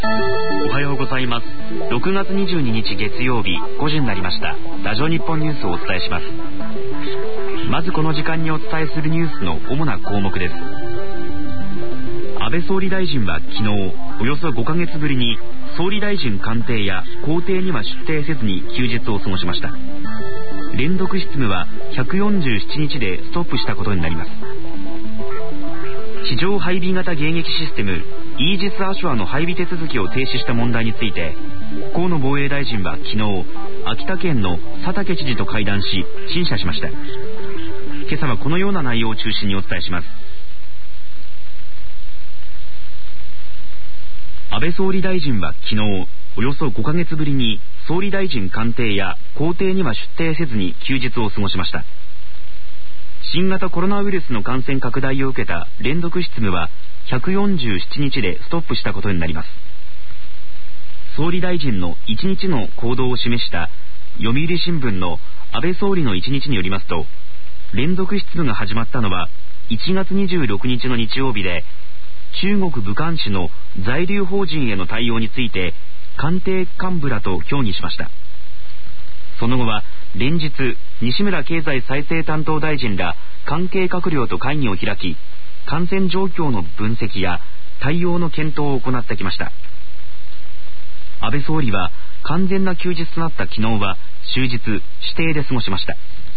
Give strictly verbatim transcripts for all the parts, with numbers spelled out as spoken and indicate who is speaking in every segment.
Speaker 1: おはようございます。ろくがつにじゅうににち月曜日ごじになりました。ラジオ日本ニュースをお伝えします。まずこの時間にお伝えするニュースの主な項目です。安倍総理大臣は昨日およそごかげつぶりに総理大臣官邸や公邸には出廷せずに休日を過ごしました。連続執務はひゃくよんじゅうななにちでストップしたことになります。地上配備型迎撃システムイージス・アショアの配備手続きを停止した問題について、河野防衛大臣は昨日秋田県の佐竹知事と会談し陳謝しました。今朝はこのような内容を中心にお伝えします。安倍総理大臣は昨日およそごかげつぶりに総理大臣官邸や公邸には出廷せずに休日を過ごしました。新型コロナウイルスの感染拡大を受けた連続執務はひゃくよんじゅうななにちでストップしたことになります。総理大臣のいちにちの行動を示した読売新聞の安倍総理のいちにちによりますと、連続執務が始まったのはいちがつにじゅうろくにちの日曜日で、中国武漢市の在留邦人への対応について官邸幹部らと協議しました。その後は連日西村経済再生担当大臣ら関係閣僚と会議を開き、感染状況の分析や対応の検討を行ってきました。安倍総理は完全な休日となった昨日は終日指定で過ごしました。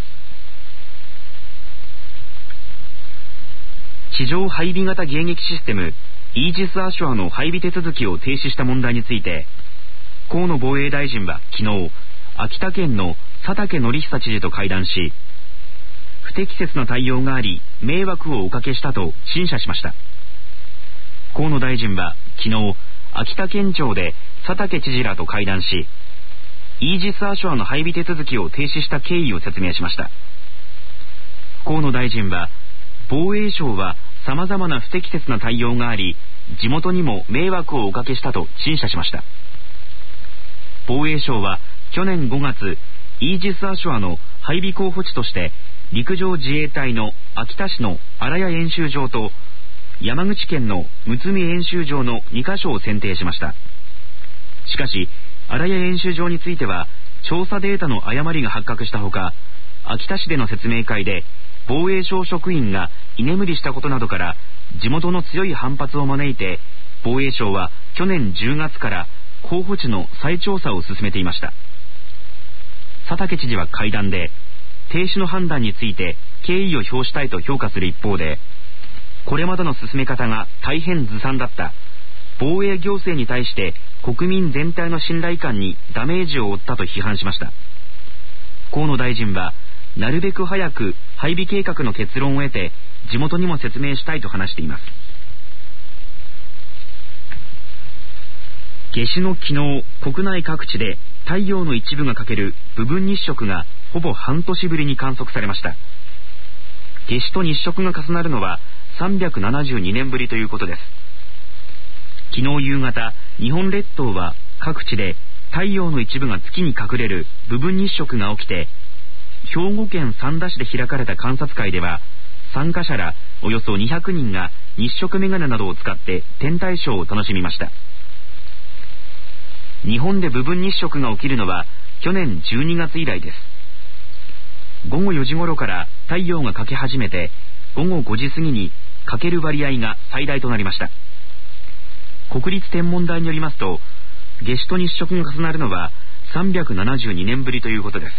Speaker 1: 地上配備型迎撃システムイージス・アショアの配備手続きを停止した問題について、河野防衛大臣は昨日秋田県の佐竹敬久知事と会談し、不適切な対応があり迷惑をおかけしたと陳謝しました。河野大臣は昨日秋田県庁で佐竹知事らと会談し、イージス・アショアの配備手続きを停止した経緯を説明しました。河野大臣は防衛省は様々な不適切な対応があり地元にも迷惑をおかけしたと陳謝しました。防衛省は去年ごがつイージス・アショアの配備候補地として陸上自衛隊の秋田市の荒谷演習場と山口県の睦見演習場のにかしょを選定しました。しかし荒谷演習場については調査データの誤りが発覚したほか、秋田市での説明会で防衛省職員が居眠りしたことなどから地元の強い反発を招いて、防衛省は去年じゅうがつから候補地の再調査を進めていました。佐竹知事は会談で停止の判断について敬意を表したいと評価する一方で、これまでの進め方が大変ずさんだった、防衛行政に対して国民全体の信頼感にダメージを負ったと批判しました。河野大臣はなるべく早く配備計画の結論を得て地元にも説明したいと話しています。夏至の昨日、国内各地で太陽の一部が欠ける部分日食がほぼ半年ぶりに観測されました。夏至と日食が重なるのはさんびゃくななじゅうにねんぶりということです。昨日夕方、日本列島は各地で太陽の一部が月に隠れる部分日食が起きて、兵庫県三田市で開かれた観察会では参加者らおよそにひゃくにんが日食メガネなどを使って天体ショーを楽しみました。日本で部分日食が起きるのは去年じゅうにがつ以来です。ごごよじ頃から太陽が欠け始めてごごごじ過ぎに欠ける割合が最大となりました。国立天文台によりますと、夏至と日食が重なるのはさんびゃくななじゅうにねんぶりということです。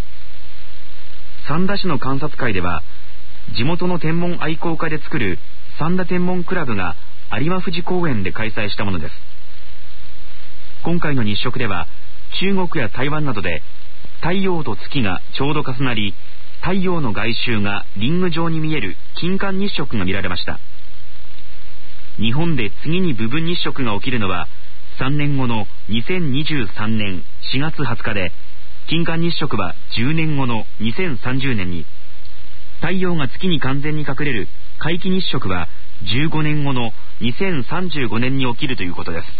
Speaker 1: 三田市の観察会では地元の天文愛好家で作る三田天文クラブが有馬富士公園で開催したものです。今回の日食では中国や台湾などで太陽と月がちょうど重なり、太陽の外周がリング状に見える金環日食が見られました。日本で次に部分日食が起きるのはさんねんごのにせんにじゅうさんねんしがつはつかで、金環日食はじゅうねんごのにせんさんじゅうねんに、太陽が月に完全に隠れる皆既日食はじゅうごねんごのにせんさんじゅうごねんに起きるということです。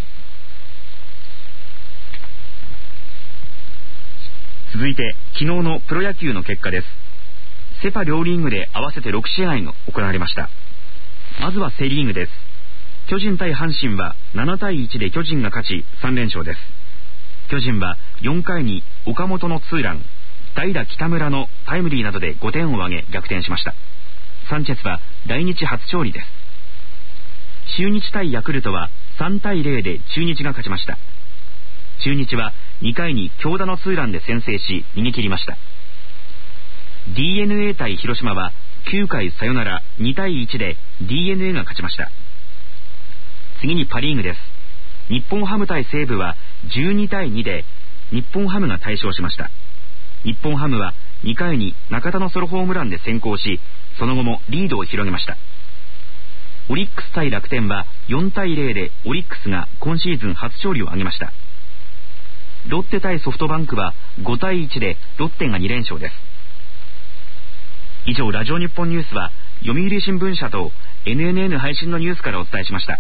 Speaker 1: 続いて昨日のプロ野球の結果です。セ・パ両リーグで合わせてろくしあいが行われました。まずはセ・リーグです。 巨人対阪神はななたいいちで巨人が勝ちさんれんしょうです。巨人はよんかいに岡本のツーラン、代打北村のタイムリーなどでごてんを挙げ逆転しました。サンチェスは来日初勝利です。中日対ヤクルトはさんたいゼロで中日が勝ちました。中日はにかいに京田のツーランで先制し逃げ切りました。 ディーエヌエー 対広島はきゅうかいサヨナラにたいいちで ディーエヌエー が勝ちました。次にパリーグです。日本ハム対西武はじゅうにたいにで日本ハムが大勝しました。日本ハムはにかいに中田のソロホームランで先行し、その後もリードを広げました。オリックス対楽天はよんたいゼロでオリックスが今シーズン初勝利を挙げました。ロッテ対ソフトバンクはごたいいちでロッテがにれんしょうです。以上、ラジオ日本ニュースは読売新聞社と エヌエヌエヌ 配信のニュースからお伝えしました。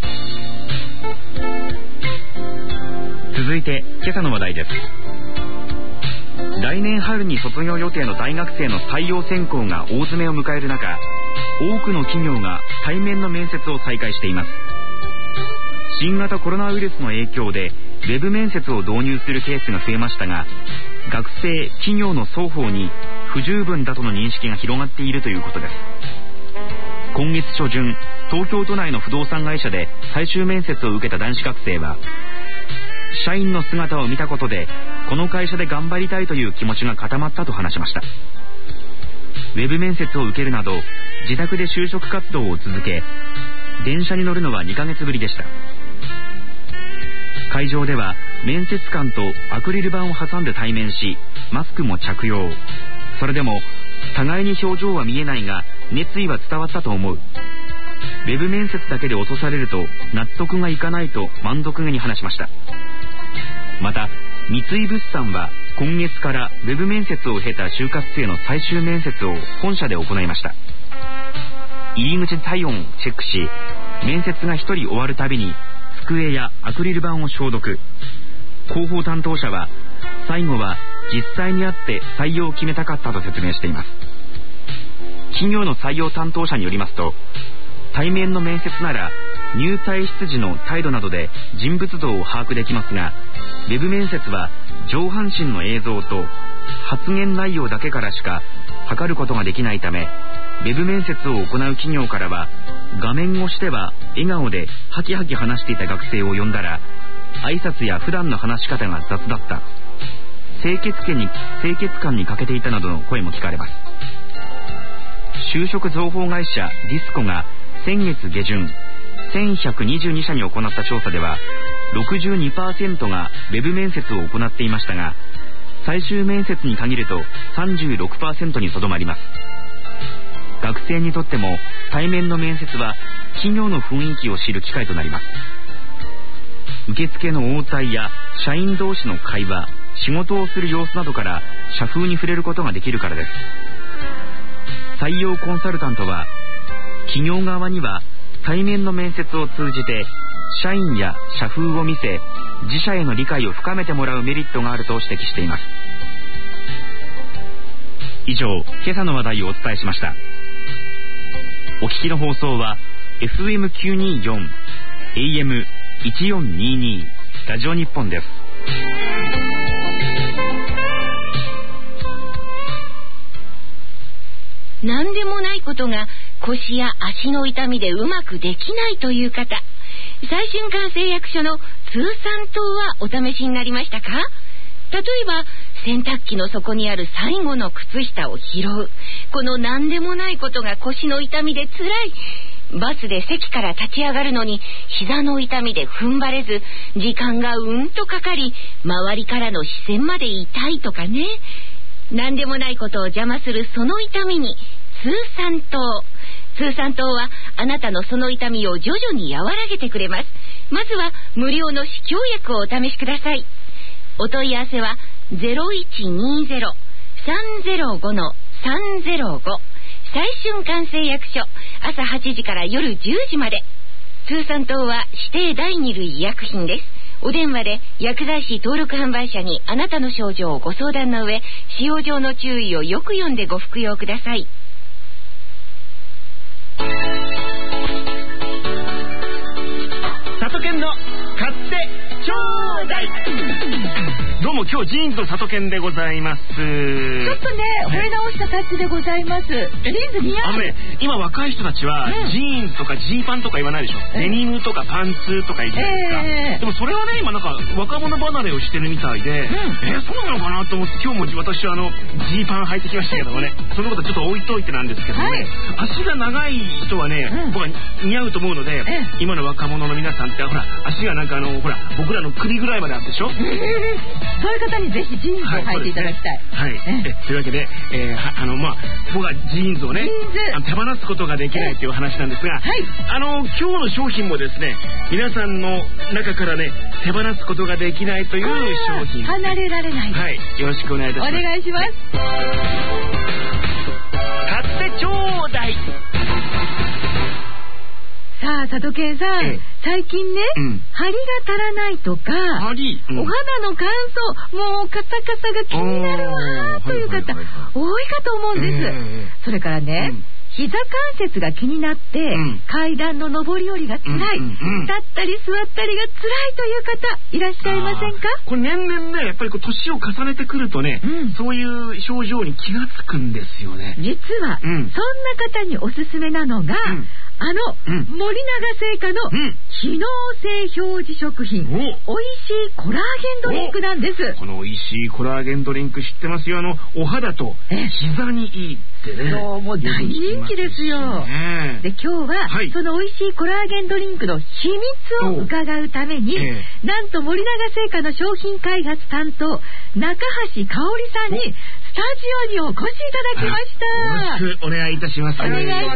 Speaker 1: 続いて今朝の話題です。来年春に卒業予定の大学生の採用選考が大詰めを迎える中、多くの企業が対面の面接を再開しています。新型コロナウイルスの影響でウェブ面接を導入するケースが増えましたが、学生企業の双方に不十分だとの認識が広がっているということです。今月初旬、東京都内の不動産会社で最終面接を受けた男子学生は、社員の姿を見たことでこの会社で頑張りたいという気持ちが固まったと話しました。ウェブ面接を受けるなど自宅で就職活動を続け、電車に乗るのはにかげつぶりでした。会場では面接官とアクリル板を挟んで対面し、マスクも着用。それでも互いに表情は見えないが熱意は伝わったと思う。ウェブ面接だけで落とされると納得がいかないと満足げに話しました。また三井物産は今月からウェブ面接を経た就活生の最終面接を本社で行いました。入り口体温をチェックし、面接がひとり終わるたびに机やアクリル板を消毒。広報担当者は最後は実際に会って採用を決めたかったと説明しています。企業の採用担当者によりますと、対面の面接なら入退室時の態度などで人物像を把握できますが、ウェブ面接は上半身の映像と発言内容だけからしか測ることができないため、ウェブ面接を行う企業からは、画面越しでは笑顔でハキハキ話していた学生を呼んだら挨拶や普段の話し方が雑だった、清潔感に清潔感に欠けていたなどの声も聞かれます。就職情報会社ディスコが先月下旬せんひゃくにじゅうにしゃに行った調査では ろくじゅうにパーセント がウェブ面接を行っていましたが、最終面接に限ると さんじゅうろくパーセント にとどまります。学生にとっても対面の面接は企業の雰囲気を知る機会となります。受付の応対や社員同士の会話、仕事をする様子などから社風に触れることができるからです。採用コンサルタントは、企業側には対面の面接を通じて社員や社風を見せ、自社への理解を深めてもらうメリットがあると指摘しています。以上、今朝の話題をお伝えしました。お聞きの放送は エフエムきゅうにーよん エーエムいちよんにーにー ラジオ日本です。
Speaker 2: 何でもないことが腰や足の痛みでうまくできないという方、最瞬間製薬所の通産糖はお試しになりましたか？例えば洗濯機の底にある最後の靴下を拾う、この何でもないことが腰の痛みでつらい。バスで席から立ち上がるのに膝の痛みで踏ん張れず、時間がうんとかかり、周りからの視線まで痛いとかね。何でもないことを邪魔するその痛みに通産糖。通産糖はあなたのその痛みを徐々に和らげてくれます。まずは無料の試供薬をお試しください。お問い合わせは ゼロいちにーゼロ さんゼロご さんゼロご 最瞬間製薬所、朝はちじから夜じゅうじまで。通産糖は指定第二類医薬品です。お電話で薬剤師登録販売者にあなたの症状をご相談の上、使用上の注意をよく読んでご服用ください。
Speaker 1: 台。どうも今日ジーンズの里犬でございます。ちょっと
Speaker 3: ね、惚れ直したタッチでございます。ジーンズ似合う。
Speaker 1: あのね、今若い人たちは、うん、ジーンズとかジーパンとか言わないでしょ。デニムとかパンツとか言うじゃないですか。えー、でもそれはね、今なんか若者離れをしてるみたいで、うん、えー、そうなのかなと思って今日も私はあのジーパン履いてきましたけどもね、そのことはちょっと置いといてなんですけどもね、はい、足が長い人はね、うん、僕は似合うと思うので、えー、今の若者の皆さんってほら足がなんかあのほら僕らの首ぐらいまであってでしょ。そういう
Speaker 3: 方にぜひジーンズを履いていただきたい。
Speaker 1: はい。はい、えというわけで、えー、あのまあ僕はジーンズをね手放すことができないという話なんですが、はい、あの今日の商品もですね皆さんの中からね手放すことができないという商品、
Speaker 3: 離れられない。
Speaker 1: はい。よろしくお願いいたします。
Speaker 3: お願いします。
Speaker 1: 買ってちょうだい。
Speaker 3: さあ佐渡健さん、ええ、最近ね、うん、張りが足らないとか、
Speaker 1: 張り、うん、
Speaker 3: お肌の乾燥、もうカサカサが気になるわという方、多いかと思うんです。えー、それからね、うん、膝関節が気になって、うん、階段の上り下りが辛い、うんうんうん、立ったり座ったりが辛いという方いらっしゃいませんか？
Speaker 1: これ年々ねやっぱりこう年を重ねてくるとね、うん、そういう症状に気がつくんですよね。
Speaker 3: 実は、うん、そんな方におすすめなのが、うん、あの、うん、森永製菓の機能性表示食品、おいしいコラーゲンドリンクなんです。
Speaker 1: このおいしいコラーゲンドリンク知ってますよ。あのお肌と膝にいいってね。
Speaker 3: そう、もう大人気ですよ。で今日は、はい、そのおいしいコラーゲンドリンクの秘密を伺うために、えー、なんと森永製菓の商品開発担当中橋香織さんにスタジオにお越しいただきました。
Speaker 1: よろしくお願いいたします。
Speaker 3: お願いします。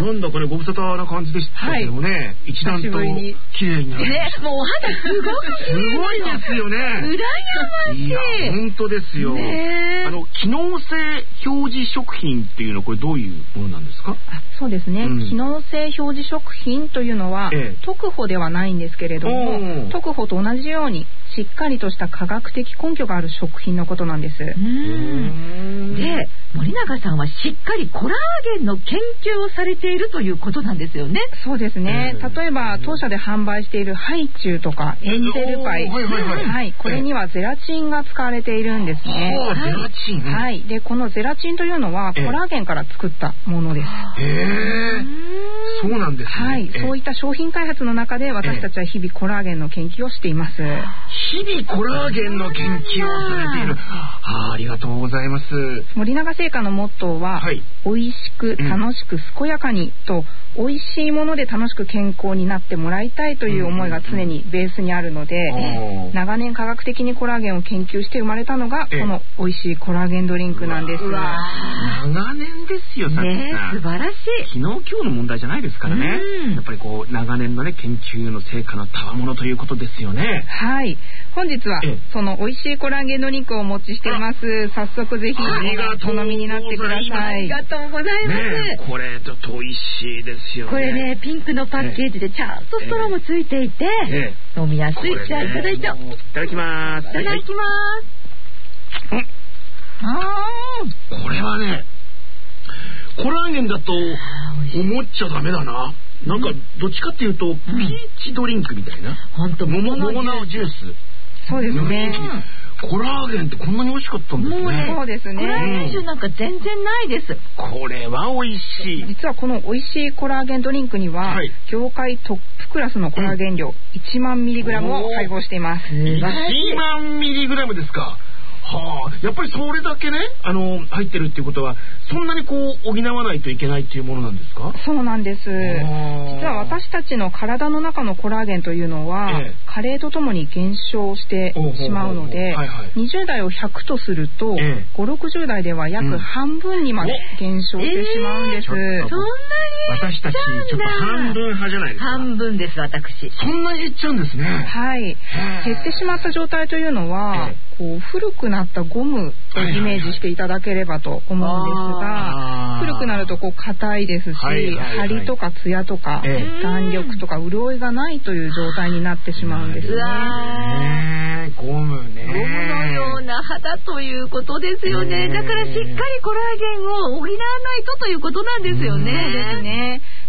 Speaker 1: なんだこれご無沙汰な感じでしたけどもね、はい、一段と綺麗になる、
Speaker 3: ね、もうお肌すごく
Speaker 1: すごいですよね。
Speaker 3: 羨ましい。
Speaker 1: いや本当ですよ、ね、あの機能性表示食品っていうのはこれどういうものなんですか？
Speaker 4: あそうですね、うん、機能性表示食品というのは、ええ、特保ではないんですけれども特保と同じようにしっかりとした科学的根拠がある食品のことなんです。う
Speaker 3: ーんで森永さんはしっかりコラーゲンの研究をされているということなんですよね。
Speaker 4: そうですね。例えば当社で販売しているハイチュウとかエンゼルパイ、はいはいはいはい、これにはゼラチンが使われているんですね。
Speaker 1: はい、ゼラチン、
Speaker 4: はい。でこのゼラチンというのはコラーゲンから作ったものです。
Speaker 1: へえ。そうなんですね。
Speaker 4: はい。そういった商品開発の中で私たちは日々コラーゲンの研究をしています。
Speaker 1: 日々コラーゲンの研究をされている。あ, ありがとうございます。
Speaker 4: 森永製菓のモットーは、はい、美味しく楽しく健やかにと、うん、美味しいもので楽しく健康になってもらいたいという思いが常にベースにあるので、うんうん、長年科学的にコラーゲンを研究して生まれたのがこの美味しいコラーゲンドリンクなんです。
Speaker 1: 長年ですよ。さっき
Speaker 3: ね、素晴らしい。
Speaker 1: 昨日今日の問題じゃないですからね、うん、やっぱりこう長年のね研究の成果の賜物ということですよね。
Speaker 4: はい。本日はその美味しいコラーゲンドリンクをお持ちしています。早速ぜひお飲みになってください。
Speaker 3: ありがとうございます。
Speaker 1: ね、これちょっと美味しいですよね。
Speaker 3: これねピンクのパッケージでちゃんとストローもついていて、ええ、飲みやすい。じゃあいただいちゃおう。い
Speaker 1: ただきます。
Speaker 3: いただきます。
Speaker 1: はい、あこれはねコラーゲンだと思っちゃダメだな。なんかどっちかっていうと、うん、ピーチドリンクみたいな。
Speaker 3: 本当
Speaker 1: 桃のジュース。
Speaker 4: そうですね。
Speaker 1: コラーゲンってこんなに美味しかったんですね。
Speaker 4: そうですね。
Speaker 3: コラーゲン臭なんか全然ないです。
Speaker 1: これは美味しい。
Speaker 4: 実はこの美味しいコラーゲンドリンクには、はい、業界トップクラスのコラーゲン量、うん、いちまんミリグラムを配合しています。
Speaker 1: いちまんミリグラムですか。はあ、やっぱりそれだけねあの入ってるっていうことはそんなにこう補わないといけないっていうものなんですか？
Speaker 4: そうなんです。実は私たちの体の中のコラーゲンというのは、ええ、加齢とともに減少してしまうので、はいはい、にじゅう代をひゃくとすると、ええ、ごじゅう、ろくじゅう代では約半分にまで減少してしまうんです。うん
Speaker 3: えー、そんなに
Speaker 1: 私たちちょっと半分派じゃないですか。
Speaker 3: 半分です私。
Speaker 1: そんなに減っちゃうんですね。
Speaker 4: はい。減ってしまった状態というのは、ええ、こう古くなったゴムをイメージしていただければと思うんですが、古くなるとこう硬いですし、はいはいはい、張りとかツヤとか、ええ、弾力とか潤いがないという状態になってしまうんですね。
Speaker 1: ねゴムね。
Speaker 3: ゴムのような肌ということですよね。だからしっかりコラーゲンを補わないとということなんですよね。
Speaker 4: ですね。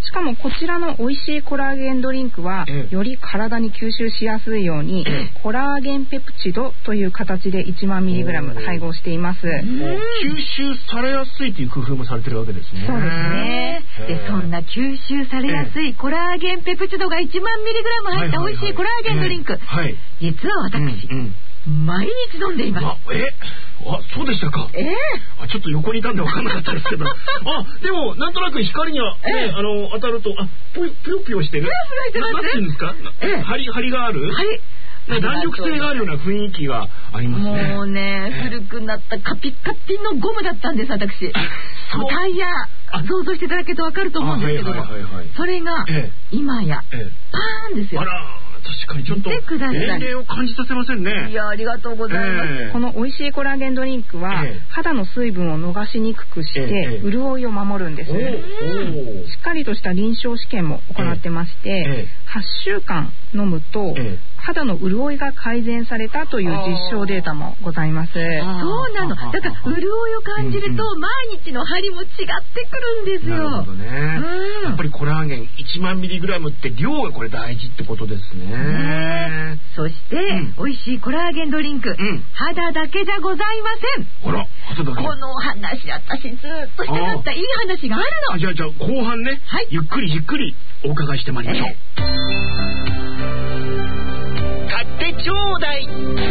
Speaker 4: しかもこちらの美味しいコラーゲンドリンクは、ええ、より体に吸収しやすいように、ええ、コラーゲンペプチドという形でいちまんミリグラム配合しています。吸
Speaker 5: 収されやすいという工夫もされてるわけですね。
Speaker 3: そうですね。でそんな吸収されやすいコラーゲンペプチドがいちまんミリグラム入った美味しいコラーゲンドリンク、はい、実は私、うんうん、毎日飲んでいます。
Speaker 5: あ、えあ、そうでしたか。えー、あ、ちょっと横にいたんで分かんなかったですけどあ、でもなんとなく光には、ね、えー、あの当たるとあぷよぷよぷよしてる。
Speaker 3: ぷよぷよしてます。
Speaker 5: なんていうんですか、えー、張り張りがある。はい。弾力性があるような雰囲気がありますね。
Speaker 3: もうね、えー、古くなったカピカピのゴムだったんです私。タイヤ想像していただけると分かると思うんですけども、はいはいはいはい、それが、えー、今や、えー、パーンですよ。あら
Speaker 5: 確かにちょっと年齢を感じさせませんね。
Speaker 3: いやありがとうございます、
Speaker 4: えー、この美味しいコラーゲンドリンクは、えー、肌の水分を逃しにくくして、えー、潤いを守るんです。しっかりとした臨床試験も行ってまして、えー、はっしゅうかん飲むと、えー、肌の潤いが改善されたという実証データもございます。そう
Speaker 3: なの。だから潤いを感じると、うんうん、毎日の張りも違ってくるんですよ。
Speaker 5: なるほどね、うん、やっぱりコラーゲンいちまんミリグラムって量がこれ大事ってことですね。
Speaker 3: ね、そして、うん、美味しいコラーゲンドリンク、うん、肌だけじゃございません。
Speaker 5: あら、肌だけ。
Speaker 3: この話、私ずっとしたかったいい話があるの。
Speaker 5: あ、じゃあじゃあ後半ね、はい、ゆっくりゆっくりお伺いしてまいりましょう。買ってちょうだい。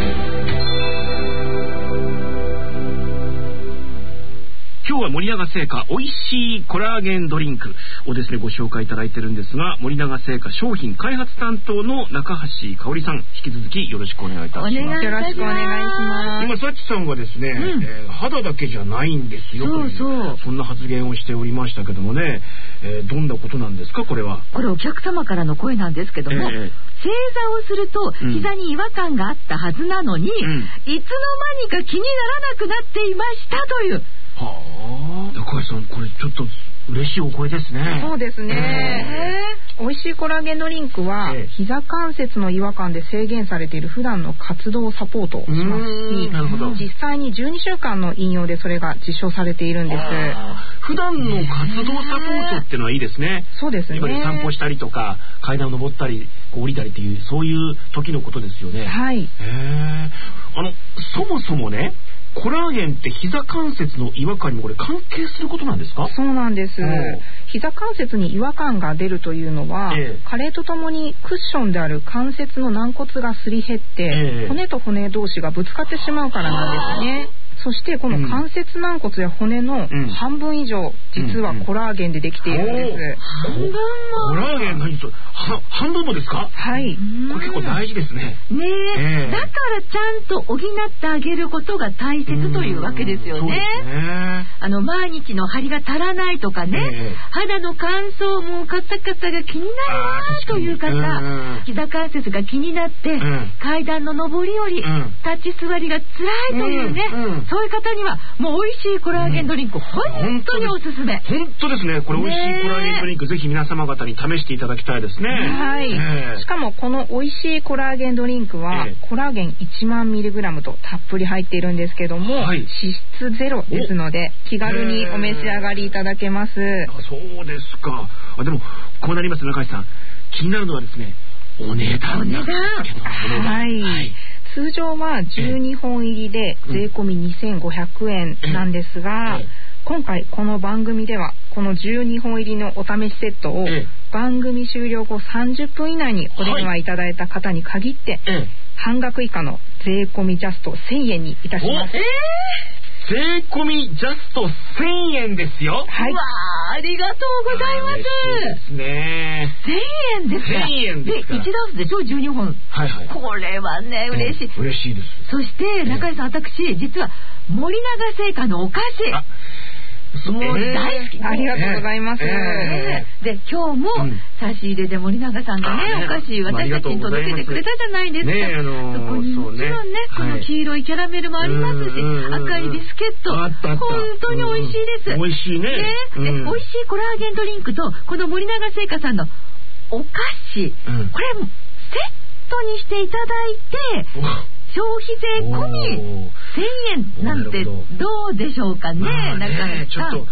Speaker 5: 今日は森永製菓美味しいコラーゲンドリンクをですねご紹介いただいてるんですが、森永製菓商品開発担当の中橋香織さん、引き続きよろしくお願いいたします。
Speaker 4: よろしくお願いします。
Speaker 5: 今さっちさんはですね、うんえー、肌だけじゃないんですよというそうそうそんな発言をしておりましたけどもね、えー、どんなことなんですかこれは。
Speaker 3: これお客様からの声なんですけども、えー、正座をすると膝に違和感があったはずなのに、うん、いつの間にか気にならなくなっていましたという。
Speaker 5: はあ、中井さんこれちょっと嬉しいお声ですね。
Speaker 4: そうですね、えー、美味しいコラーゲンドリンクは、えー、膝関節の違和感で制限されている普段の活動サポートをしますし、なるほど、実際にじゅうにしゅうかんの引用でそれが実証されているんです。
Speaker 5: 普段の活動サポートっていうのはいいですね。
Speaker 4: そうですね。
Speaker 5: 今散歩したりとか階段を登ったりこう降りたりっていうそういう時のことですよね。
Speaker 4: はい。
Speaker 5: えー、あのそもそもねコラーゲンって膝関節の違和感にもこれ関係することなんですか？
Speaker 4: そうなんです。膝関節に違和感が出るというのは、えー、加齢とともにクッションである関節の軟骨がすり減って、えー、骨と骨同士がぶつかってしまうからなんですね。そしてこの関節軟骨や骨の半分以上、うん、実はコラーゲンでできているんです。うんうん、
Speaker 3: 半分も
Speaker 5: コラーゲン何それは半分もですか？
Speaker 4: はい。
Speaker 5: これ結構大事ですね。
Speaker 3: ねえ、えー、だからちゃんと補ってあげることが大切というわけですよね。そうですね。あの毎日の張りが足らないとかね、えー、肌の乾燥もカタカタが気になるわという方、膝関節が気になって、うん、階段の上り下り、うん、立ち座りが辛いというね。うんうんそういう方にはもう美味しいコラーゲンドリンク、うん、本当におすすめ。
Speaker 5: 本当ですね。これ美味しいコラーゲンドリンクぜひ皆様方に試していただきたいですね。
Speaker 4: はい、えー、しかもこの美味しいコラーゲンドリンクは、えー、コラーゲンいちまんミリグラムとたっぷり入っているんですけども、はい、脂質ゼロですので気軽にお召し上がりいただけます。
Speaker 5: あそうですか。あでもこうなります中井さん、気になるのはですねお値段なんですけど、
Speaker 4: はい、はい通常はじゅうにほん入りで税込みにせんごひゃくえんなんですが、今回この番組ではこのじゅうにほん入りのお試しセットを番組終了後さんじゅっぷん以内にお電話いただいた方に限って半額以下の税込みジャストせんえんにいたします。
Speaker 5: 税込みジャストせんえんですよ。
Speaker 3: はい。うわありがとうございます。
Speaker 5: ですね。
Speaker 3: せんえんですか。
Speaker 5: せんえんですか。
Speaker 3: でいちダースでしょじゅうにほん。
Speaker 5: はいはい。
Speaker 3: これはね嬉しい。
Speaker 5: うん、嬉しいです。
Speaker 3: そして中井さん、私実は森永製菓のお菓子。もう大好き、
Speaker 4: えー、ありがとうございます、え
Speaker 3: ー、で今日も差し入れで森永さんがね、うん、お菓子私たちに届けてくれたじゃないですか、ねあのー、そこにもちろんね、この黄色いキャラメルもありますし、赤いビスケット本当に美味しいです、
Speaker 5: うん、美味しいね、ね
Speaker 3: うん、で美味しいコラーゲンドリンクとこの森永製菓さんのお菓子、うん、これセットにしていただいて消費税込みせんえんなんてどうでしょうかね。
Speaker 5: まあね、ちょっと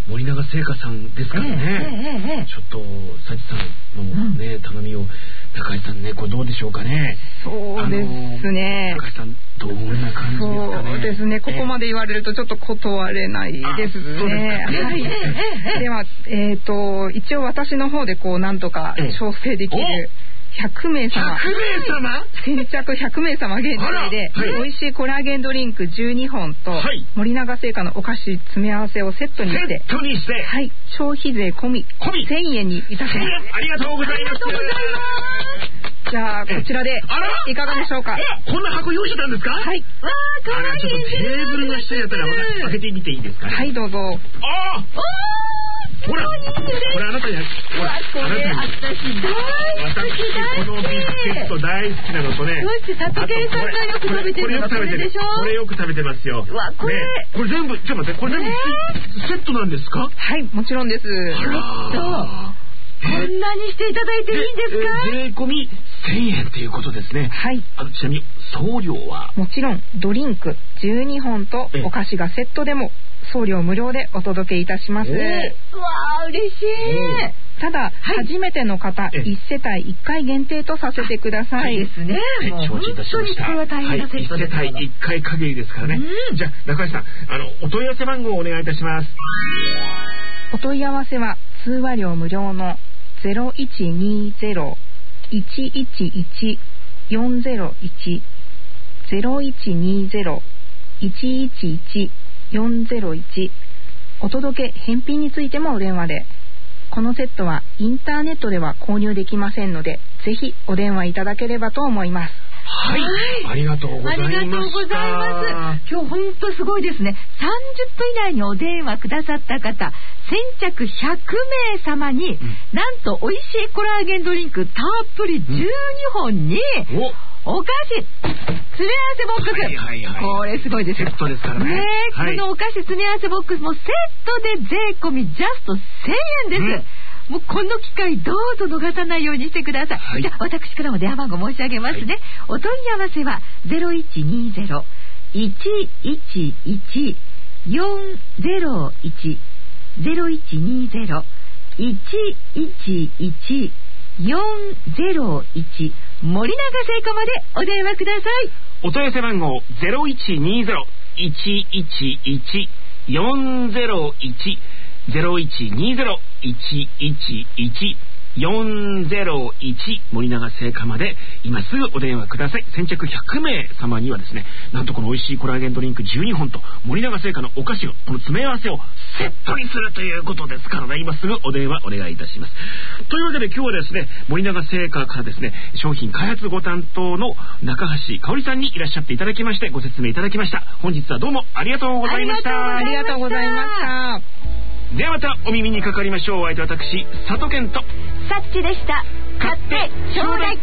Speaker 5: 森永製菓さんですからね、えーえーえー、ちょっと佐知さんのね、うん、頼みを高橋さんね、これどうでしょうかね。
Speaker 4: そうですね、
Speaker 5: 高橋さんどんな感じですかね。
Speaker 4: そうですね、ここまで言われるとちょっと断れないですね。はい、では、えーと、一応私の方でこうなんとか調整できるひゃくめいさま、
Speaker 5: ひゃくめいさま
Speaker 4: 先着ひゃくめいさま限定で、はい、美味しいコラーゲンドリンクじゅうにほんと、はい、森永製菓のお菓子詰め合わせをセットにして、
Speaker 5: セットにして、
Speaker 4: はい、消費税込みせんえんにいたします。
Speaker 5: ありがとうございます。
Speaker 4: じゃあこちらでいかがでしょうか。
Speaker 5: こんな箱用意してたんですか。
Speaker 4: はい。
Speaker 3: わー、かわいい。
Speaker 5: ちょっとテーブルの下やったら私開けてみていいですかね。
Speaker 4: はい、どうぞ。
Speaker 5: ああ、ほら、これあなたや、ほら、
Speaker 3: これ私大好きだ。
Speaker 5: 私このビスケット大好きなのとね。
Speaker 3: そして佐竹さんがよく食べてるのがこれでしょ。
Speaker 5: これよく食べてますよ。
Speaker 3: うわ、これ、
Speaker 5: これ全部、ちょっと待って、これ全部セットなんですか。
Speaker 4: はい、もちろんです。
Speaker 5: あら。
Speaker 3: こんなにしていただいていいんですか。
Speaker 5: 税込みせんえんということですね。
Speaker 4: はい。
Speaker 5: あのちなみに送料は
Speaker 4: もちろんドリンクじゅうにほんとお菓子がセットでも送料無料でお届けいたします。うわ
Speaker 3: ー、嬉しい。
Speaker 4: ただ、はい、初めての方いち世帯いっかい限定とさせてください。
Speaker 3: いいですね。
Speaker 5: はい、承知いたしました。
Speaker 3: これは大変なセットです。
Speaker 5: はい、いち世帯いっかい限りですからね。じゃあ中橋さん、あのお問い合わせ番号をお願いいたします。
Speaker 4: お問い合わせは通話料無料の ゼロいちにゼロ いちいちいち よんゼロいち ゼロいちにゼロ いちいちいち よんゼロいち。お届け返品についてもお電話で。このセットはインターネットでは購入できませんので、ぜひお電話いただければと思います。
Speaker 5: はい、はい、ありがとうございました。
Speaker 3: ありがとうございます。今日本当すごいですね。さんじゅっぷん以内にお電話くださった方、先着ひゃくめいさまに、うん、なんと美味しいコラーゲンドリンクたっぷりじゅうにほんに、うん、お菓子詰め合わせボックス、はいはいはい、これすごいですよ。
Speaker 5: セットですからね。ね
Speaker 3: え、はい、このお菓子詰め合わせボックスもセットで税込みジャストせんえんです。うん、もうこの機会どうぞ逃さないようにしてください。はい、じゃあ私からも電話番号申し上げますね。はい、お問い合わせは ゼロいちにゼロ いちいちいち よんゼロいち ゼロいちにゼロ いちいちいち よんゼロいち森永製菓までお電話ください。
Speaker 5: お問い合わせ番号 ゼロいちにゼロ いちいちいち よんゼロいち ゼロいちにゼロ いちいちいち よんゼロいち森永製菓まで今すぐお電話ください。先着ひゃくめいさまにはですね、なんとこの美味しいコラーゲンドリンクじゅうにほんと森永製菓のお菓子のこの詰め合わせをセットにするということですからね、今すぐお電話お願いいたします。というわけで今日はですね、森永製菓からですね、商品開発ご担当の中橋香織さんにいらっしゃっていただきましてご説明いただきました。本日はどうもありがとうございました。
Speaker 4: ありがとうございました。
Speaker 5: ではまたお耳にかかりましょう。お相手は私佐藤健と
Speaker 3: サッチでした。買ってちょうだい。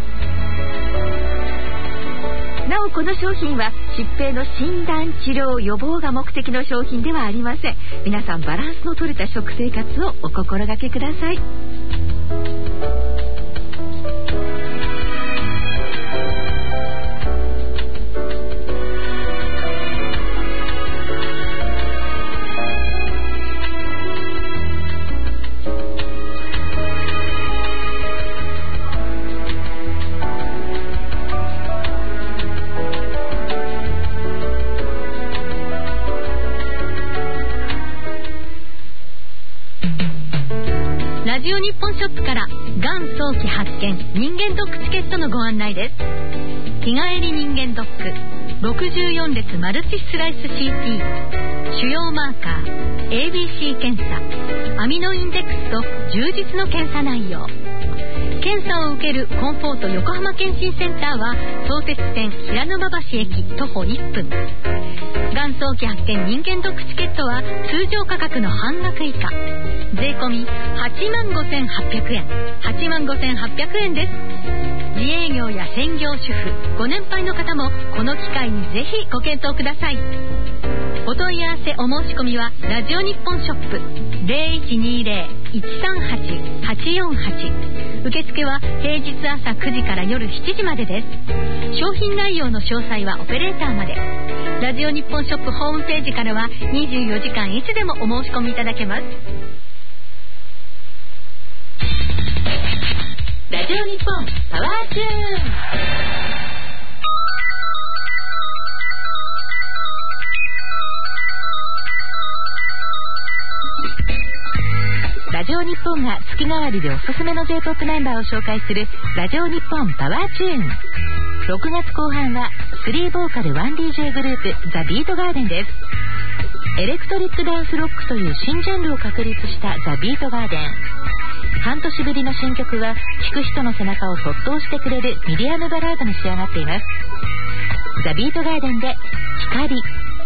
Speaker 3: なおこの商品は疾病の診断治療予防が目的の商品ではありません。皆さんバランスの取れた食生活をお心がけください。ラジオ日本ショップからがん早期発見人間ドックチケットのご案内です。日帰り人間ドックろくじゅうよんれつマルチスライス シーティー 腫瘍マーカー エービーシー 検査アミノインデックスと充実の検査内容。検査を受けるコンフォート横浜健診センターは相鉄線平沼橋駅徒歩いっぷん。がん早期発見人間ドックチケットは通常価格の半額以下、税込みはちまんごせんはっぴゃくえんはちまんごせんはっぴゃくえんです。自営業や専業主婦ご年配の方もこの機会にぜひご検討ください。
Speaker 2: お問い合わせお申し込みはラジオ日本ショップ ゼロいちにゼロ いちさんはち はちよんはち。受付は平日朝くじから夜しちじまでです。商品内容の詳細はオペレーターまで。ラジオ日本ショップホームページからはにじゅうよじかんいつでもお申し込みいただけます。ラジオ日本パワーチューン。ラジオ日本が月替わりでおすすめの J-ポップ メンバーを紹介するラジオ日本パワーチューン。ろくがつこう半はスリーボーカル ワンディージェー グループザ・ビートガーデンです。エレクトリックダンスロックという新ジャンルを確立したザ・ビートガーデン。半年ぶりの新曲は聴く人の背中をそっと押してくれるミディアムバラードに仕上がっています。ザ・ビートガーデンで光。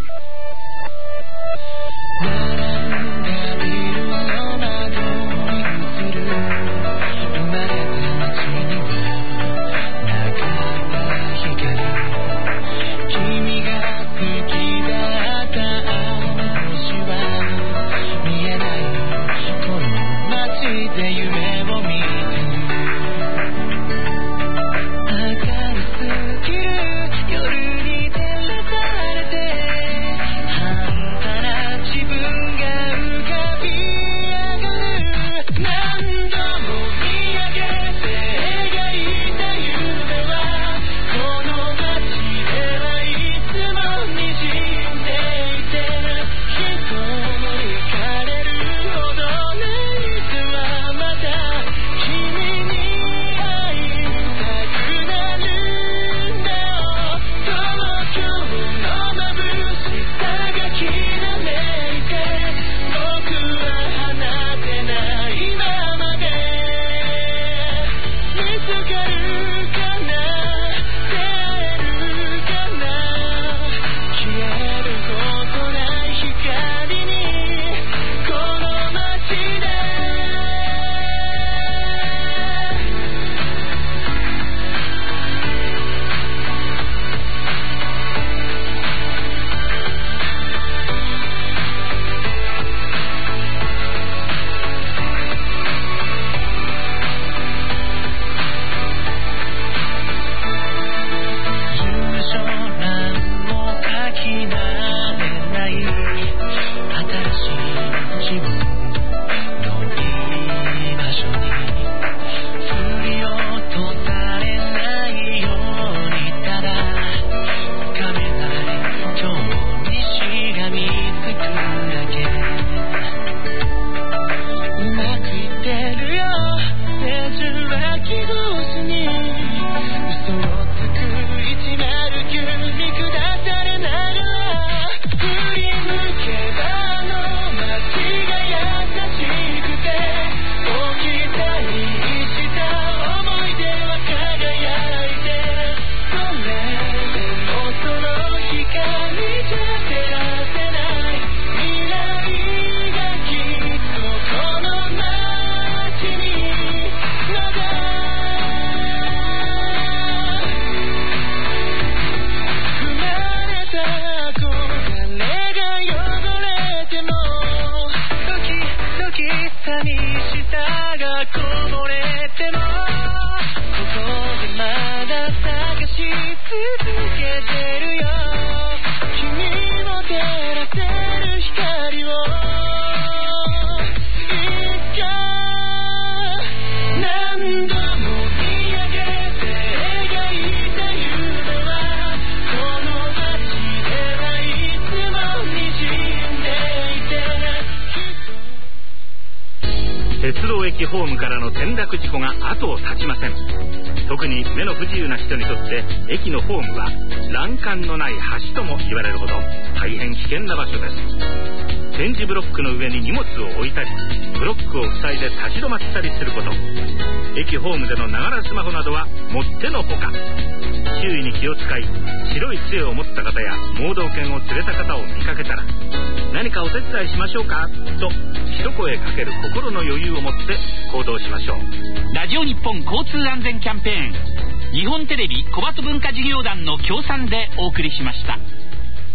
Speaker 5: ホームからの転落事故が後を絶ちません。特に目の不自由な人にとって駅のホームは欄干のない橋とも言われるほど大変危険な場所です。点字ブロックの上に荷物を置いたり、ブロックを塞いで立ち止まったりすること、駅ホームでのながらスマホなどはもってのほか。周囲に気を使い、白い杖を持った方や盲導犬を連れた方を見かけたら、何かお手伝いしましょうかと一声かける心の余裕を持って行動しましょう。
Speaker 1: ラジオ日本交通安全キャンペーン、日本テレビ小鳩文化事業団の協賛でお送りしました。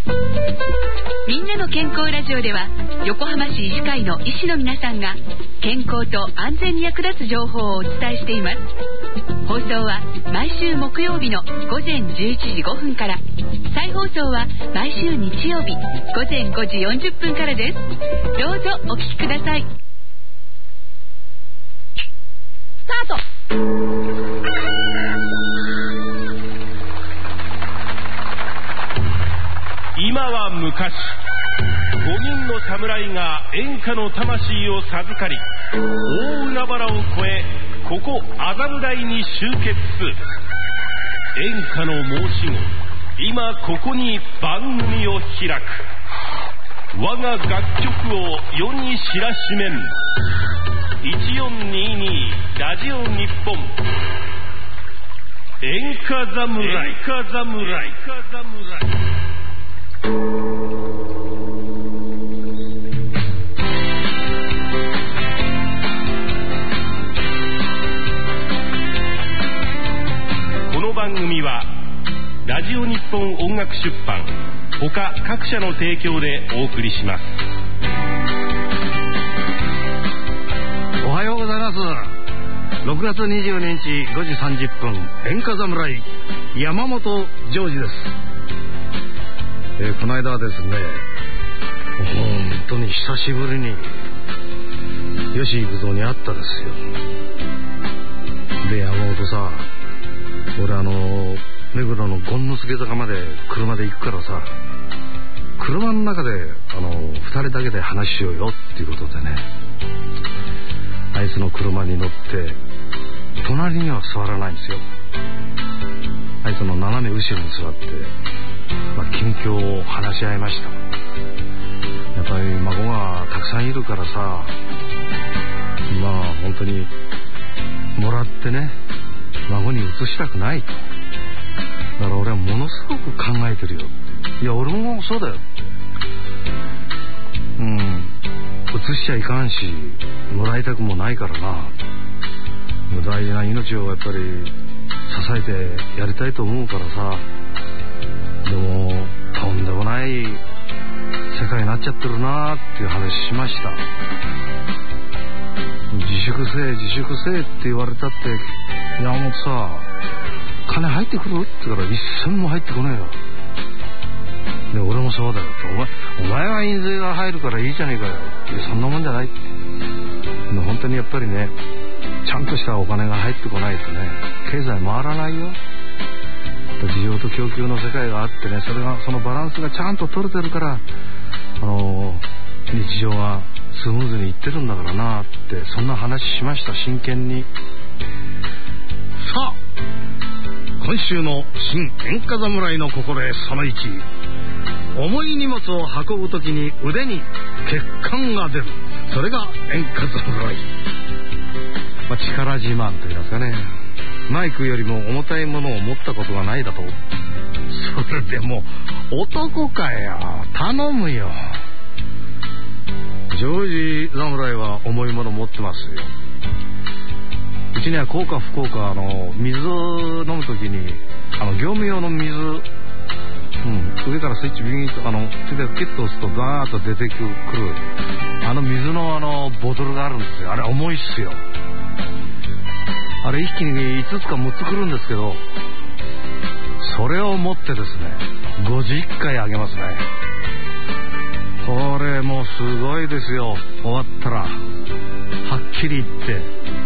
Speaker 6: みんなの健康ラジオでは横浜市医師会の医師の皆さんが健康と安全に役立つ情報をお伝えしています。放送は毎週木曜日のごぜんじゅういちじごふんから、再放送は毎週日曜日ごぜんごじよんじゅっぷんからです。どうぞお聞きください。
Speaker 3: スタート。
Speaker 7: 今は昔、ごにんの侍が演歌の魂を授かり、大海原を越え、ここ麻布台に集結。演歌の申し子、今ここに番組を開く。我が楽曲を世に知らしめん。いちよんににラジオ日本。演歌侍。演歌侍。演歌侍。この番組はラジオ日本音楽出版他各社の提供でお送りします。
Speaker 8: おはようございます。ろくがつにじゅうににちごじさんじゅっぷん、演歌侍山本ジョージです。えー、この間はですね、本当に久しぶりに吉幾三に会ったですよ。で、山本さ、俺あの目黒の権之助坂まで車で行くからさ、車の中であのふたりだけで話しようよっていうことでね、あいつの車に乗って隣には座らないんですよ。あいつの斜め後ろに座って、まあ、近況を話し合いました。やっぱり孫がたくさんいるからさ、まあ本当にもらってね、孫に移したくないと。だから俺はものすごく考えてるよって。いや俺もそうだよって。うん、移しちゃいかんし、もらいたくもないからな。大事な命をやっぱり支えてやりたいと思うからさ。でもとんでもない世界になっちゃってるなっていう話しました。自粛せえ自粛せえって言われたって、山本さ、金入ってくるって言ったら一銭も入ってこないよ。で俺もそうだよ。お前お前は印税が入るからいいじゃねえかよ。そんなもんじゃないって。で本当にやっぱりね、ちゃんとしたお金が入ってこないとね、経済回らないよ。需要と供給の世界があってね、それがそのバランスがちゃんと取れてるから、あの日常がスムーズにいってるんだからなって、そんな話しました、真剣に。さあ、今週の新演歌侍の心得そのいち、重い荷物を運ぶときに腕に血管が出る、それが演歌侍。まあ、力自慢といいますかね、マイクよりも重たいものを持ったことがないだと。それでも男かよ、頼むよ。ジョージ侍は重いもの持ってますよ。うちには幸か不幸か、あの水を飲むときにあの業務用の水、うん、上からスイッチビンとあの手でキュッと押すとバーッと出てくるあの水のあのボトルがあるんですよ。あれ重いっすよ。あれ一気にいつつかむっつくるんですけど、それを持ってですねごじゅっかいあげますね。これもうすごいですよ。終わったらはっきり言って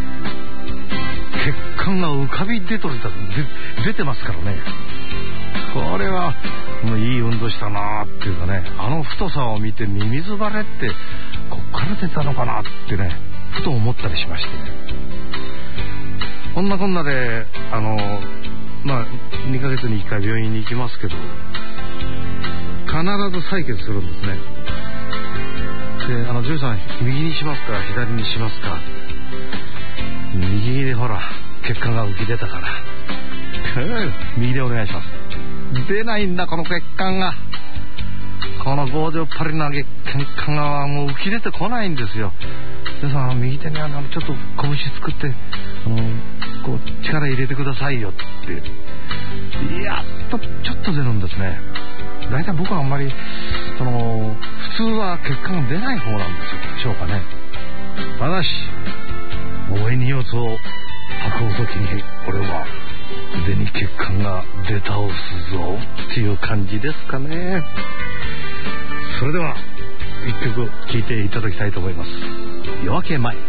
Speaker 8: 血管が浮かび出とれた、出てますからね。これはもういい運動したなーっていうかね、あの太さを見てミミズバレってこっから出たのかなってね、ふと思ったりしましてね。こんなこんなであのまあにかげつにいっかい病院に行きますけど、必ず採血するんですね。で、あのジョイさん右にしますか左にしますか。右でほら血管が浮き出たから右でお願いします。出ないんだこの血管が。この強情パリな血管がもう浮き出てこないんですよ。でさ、右手にあのちょっと拳作ってあのこう力入れてくださいよってやっとちょっと出るんですね。 大体僕はあんまりその普通は血管が出ない方なんでしょうかね。ただし大いに荷物を運ぶときに俺は腕に血管が出倒すぞっていう感じですかね。それでは一曲聴いていただきたいと思います。夜明け前。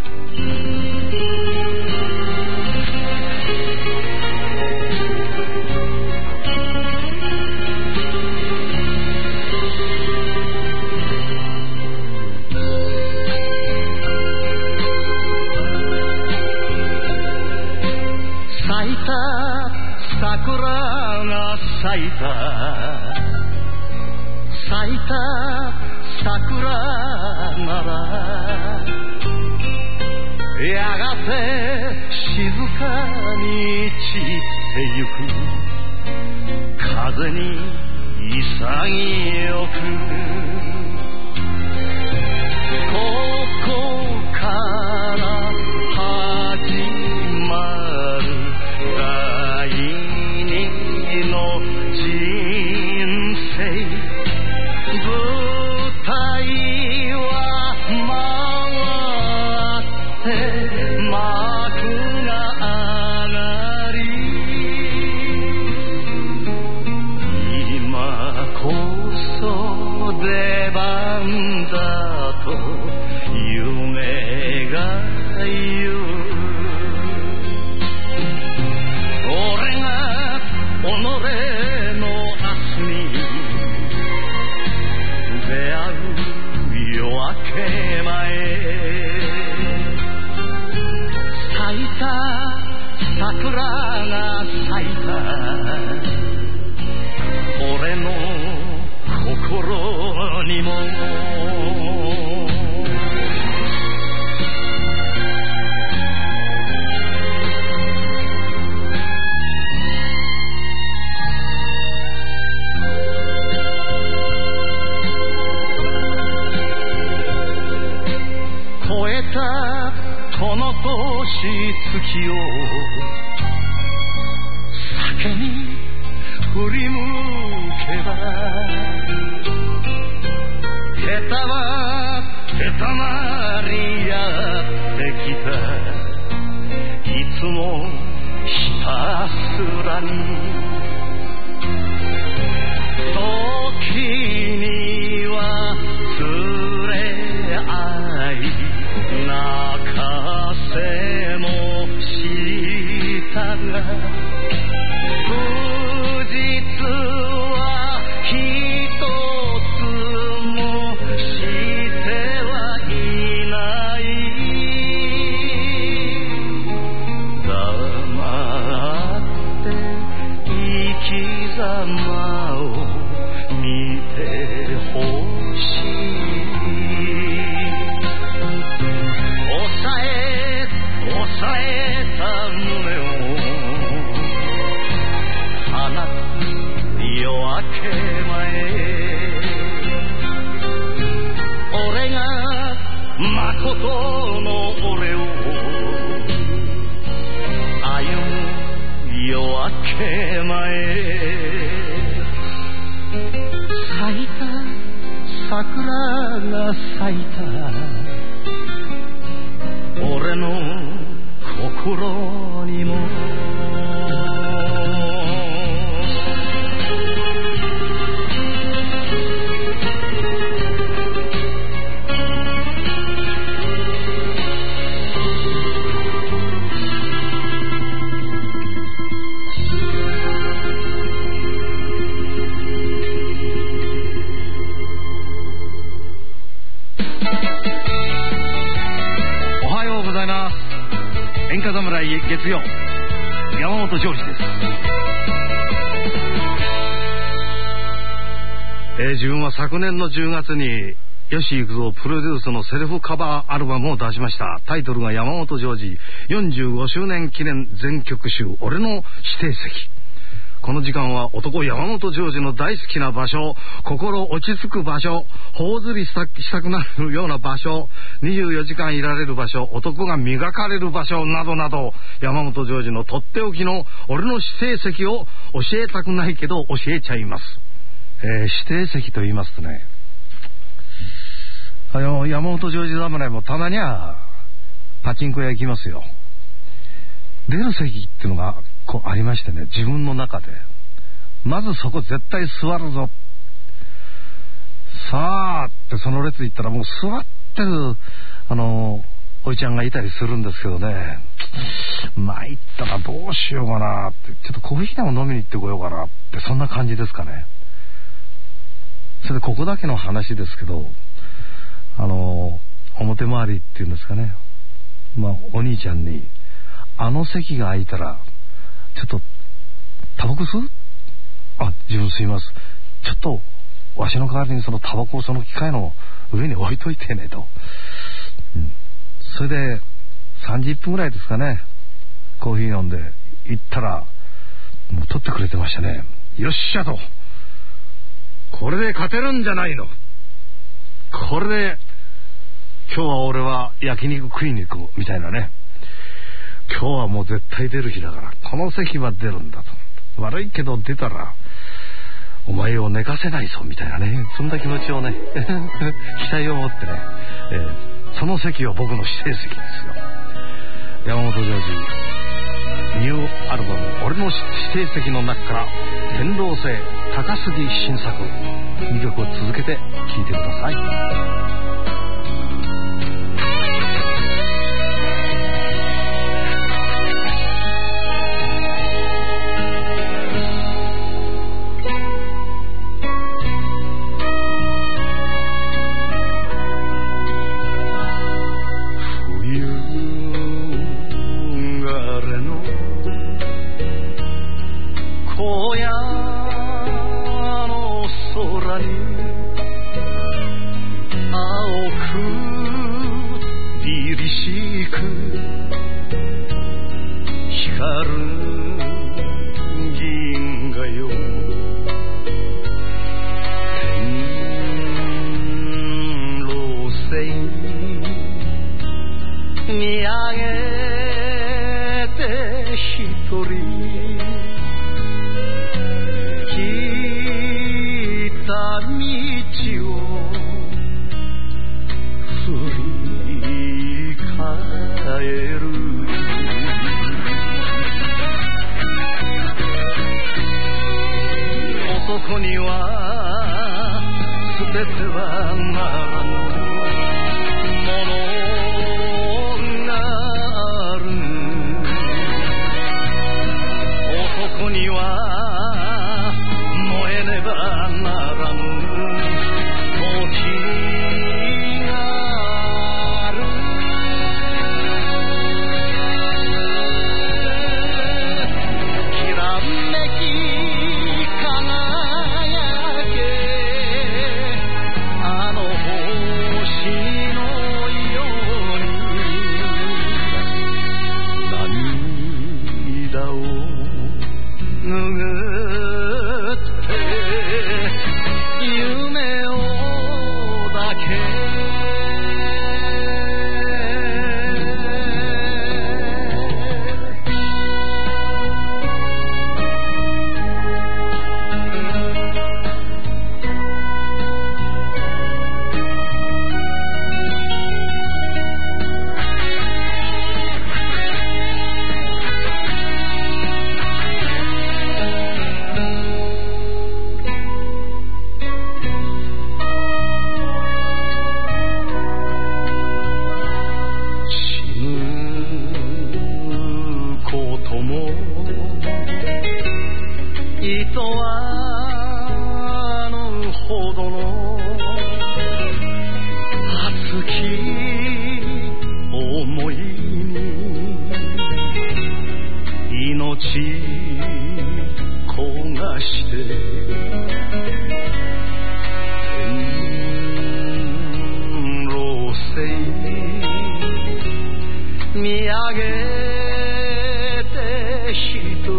Speaker 9: 咲いた桜が咲いた咲いた桜ならやがて静かに散ってゆく風に潔くここから始まる第二の人生舞台は回って幕が上がり今こそ出番だと夢が言う俺が己の明日に出会う夜明け前咲いた桜が咲いた俺の心にも越えたこの年月を酒に振り向けば下手は下手なりやってきたいつもひたすらに時には連れ合い泣かせもしたが不実は一つもしてはいない黙って生き様を見てほしい抑え抑えた胸を放つ夜明け前俺が誠の俺を歩む夜明け前咲いた桜が咲いた俺の心にも
Speaker 8: おはようございます。演歌侍月曜山本譲二です。えー、自分は昨年のじゅうがつに吉幾三プロデュースのセルフカバーアルバムを出しました。タイトルが山本譲二よんじゅうごしゅうねん記念全曲集俺の指定席。この時間は男山本譲二の大好きな場所、心落ち着く場所、頬ずりしたくなるような場所、にじゅうよじかんいられる場所、男が磨かれる場所などなど、山本譲二のとっておきの俺の指定席を教えたくないけど教えちゃいます。 えー、指定席と言いますとね、あの山本譲二侍もたまにはパチンコ屋行きますよ。出る席っていうのがこうありましてね、自分の中でまずそこ絶対座るぞ、さあってその列行ったらもう座ってるあのおいちゃんがいたりするんですけどね、参ったらどうしようかなって、ちょっとコーヒーでも飲みに行ってこようかなって、そんな感じですかね。それでここだけの話ですけど、あの表回りっていうんですかね、まあお兄ちゃんにあの席が空いたらちょっとタバコ吸う？あ、自分吸います。ちょっとわしの代わりにそのタバコをその機械の上に置いといてねと、うん、それでさんじゅっぷんぐらいですかね、コーヒー飲んで行ったらもう取ってくれてましたね。よっしゃと、これで勝てるんじゃないの、これで今日は俺は焼肉食いに行くみたいなね、今日はもう絶対出る日だからこの席は出るんだと、悪いけど出たらお前を寝かせないぞみたいなね、そんな気持ちをね期待を持ってね、えー、その席は僕の指定席ですよ。山本譲二ニューアルバム俺の指定席の中から天童星高杉新作にきょくを続けて聴いてください。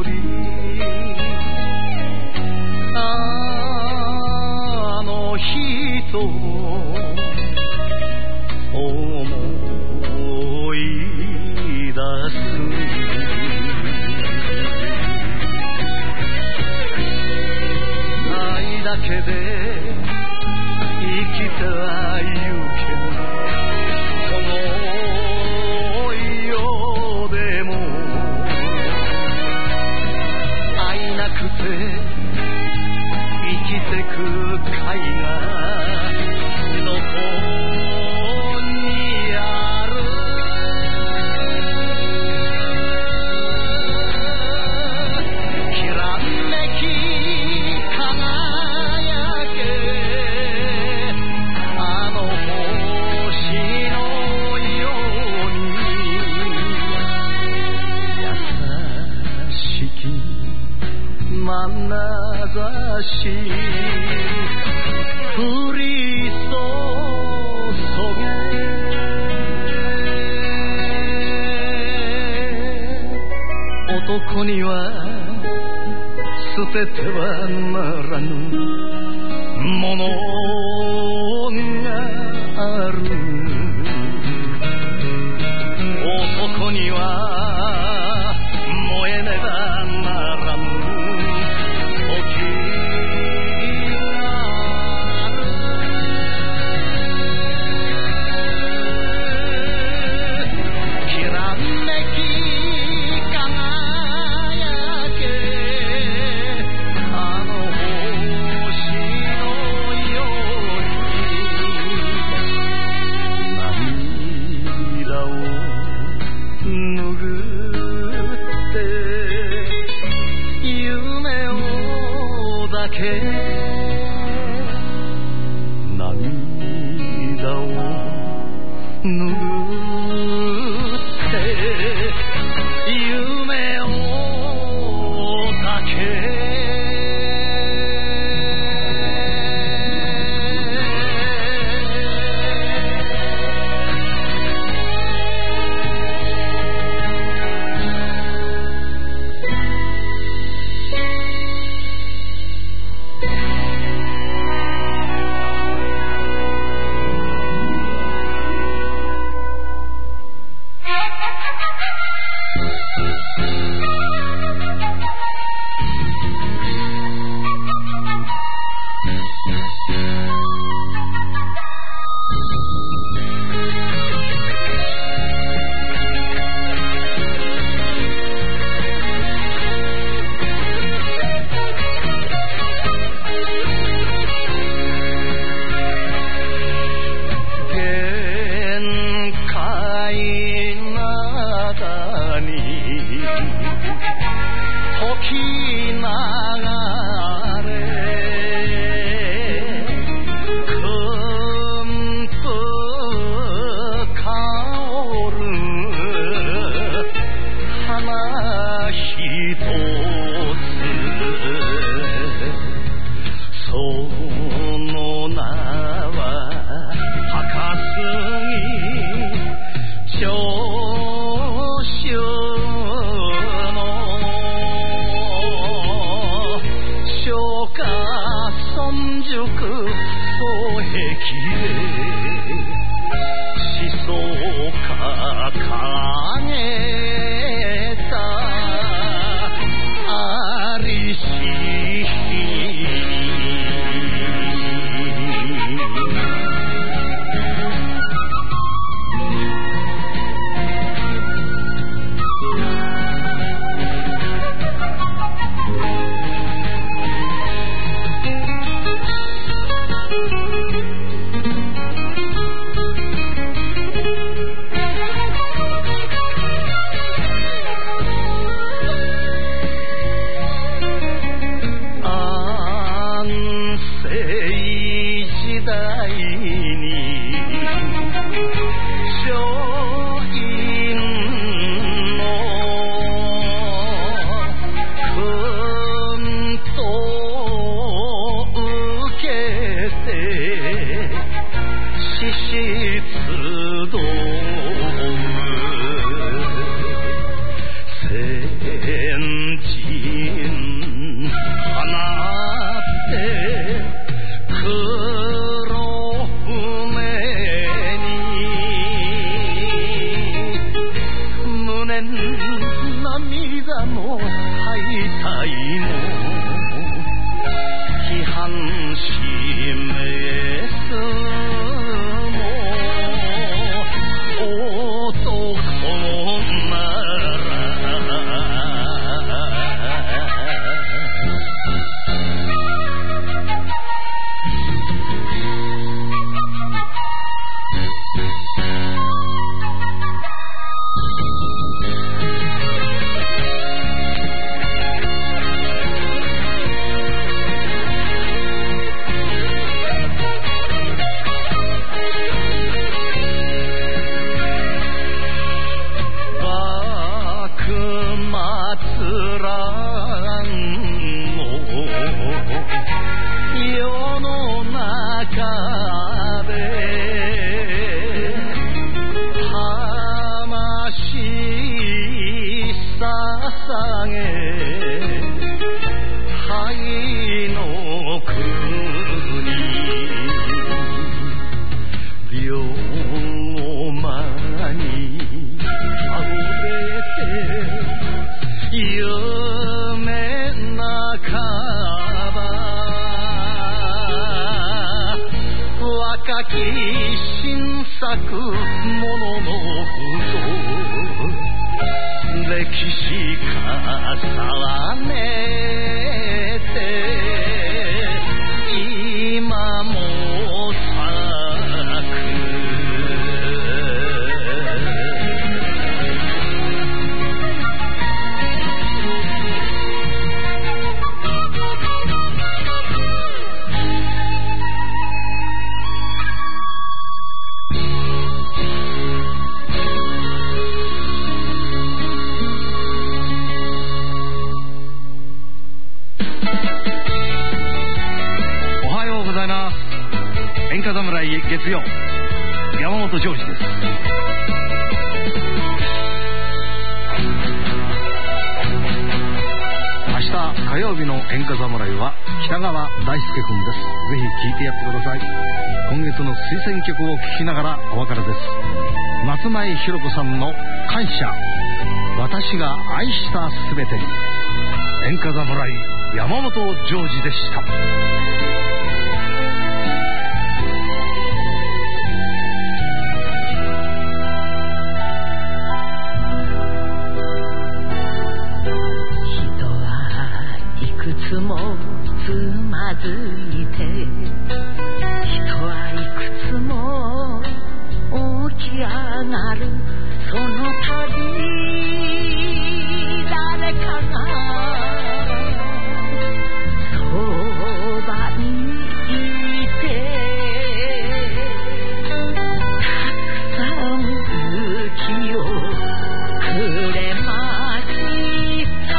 Speaker 9: あの日だけで生きてはゆけるこの世でも会いなくて生きてく甲斐がどこにあるきらめき輝けあの星のように優しき眼差し降り注げ男には捨ててはならぬものがある男には燃えねばならぬ
Speaker 8: 月曜山本譲二です。明日火曜日の演歌侍は北川大輔くんです。ぜひ聴いてやってください。今月の推薦曲を聴きながらお別れです。松前ひろ子さんの感謝、私が愛したすべてに。演歌侍山本譲二でした。
Speaker 10: いつもつまずいて、人はいくつも起き上がる。その度誰かがそばにいて、たくさん勇気をくれました。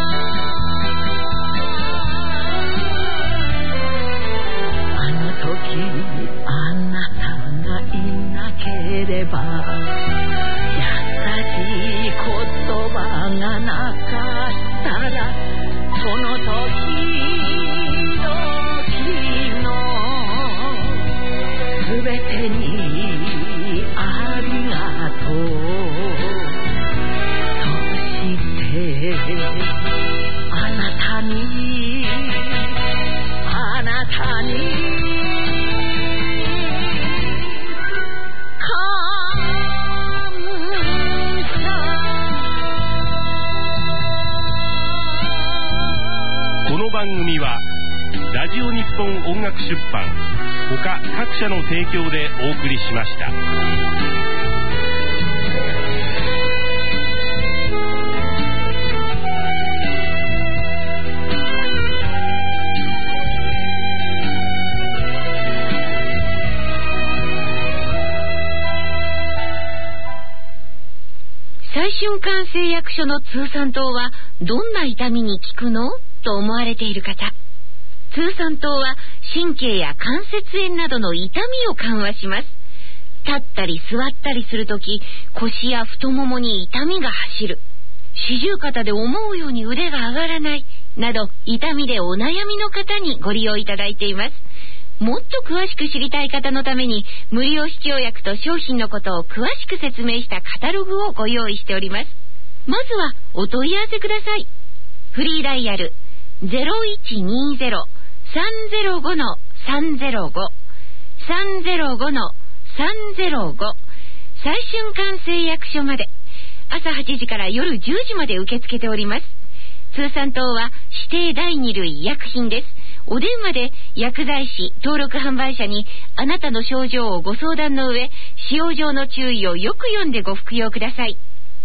Speaker 10: あなたがいなければ、優しい言葉がなかったら、その時々のすべてにありがとう。そしてあなたにあなたに
Speaker 7: 番組はラジオ日本音楽出版他各社の提供でお送りしました。
Speaker 2: 再春館製薬所の通産糖はどんな痛みに効くのと思われている方、通産糖は神経や関節炎などの痛みを緩和します。立ったり座ったりするとき、腰や太ももに痛みが走る、四十肩で思うように腕が上がらないなど、痛みでお悩みの方にご利用いただいています。もっと詳しく知りたい方のために、無料視聴薬と商品のことを詳しく説明したカタログをご用意しております。まずはお問い合わせください。フリーダイヤルゼロいちにゼロ さんんゼロごのさんゼロご、さんゼロごのさんゼロご、最春館製薬所まで朝はちじから夜じゅうじまで受け付けております。通産糖は指定第二類医薬品です。お電話で薬剤師登録販売者にあなたの症状をご相談の上、使用上の注意をよく読んでご服用ください。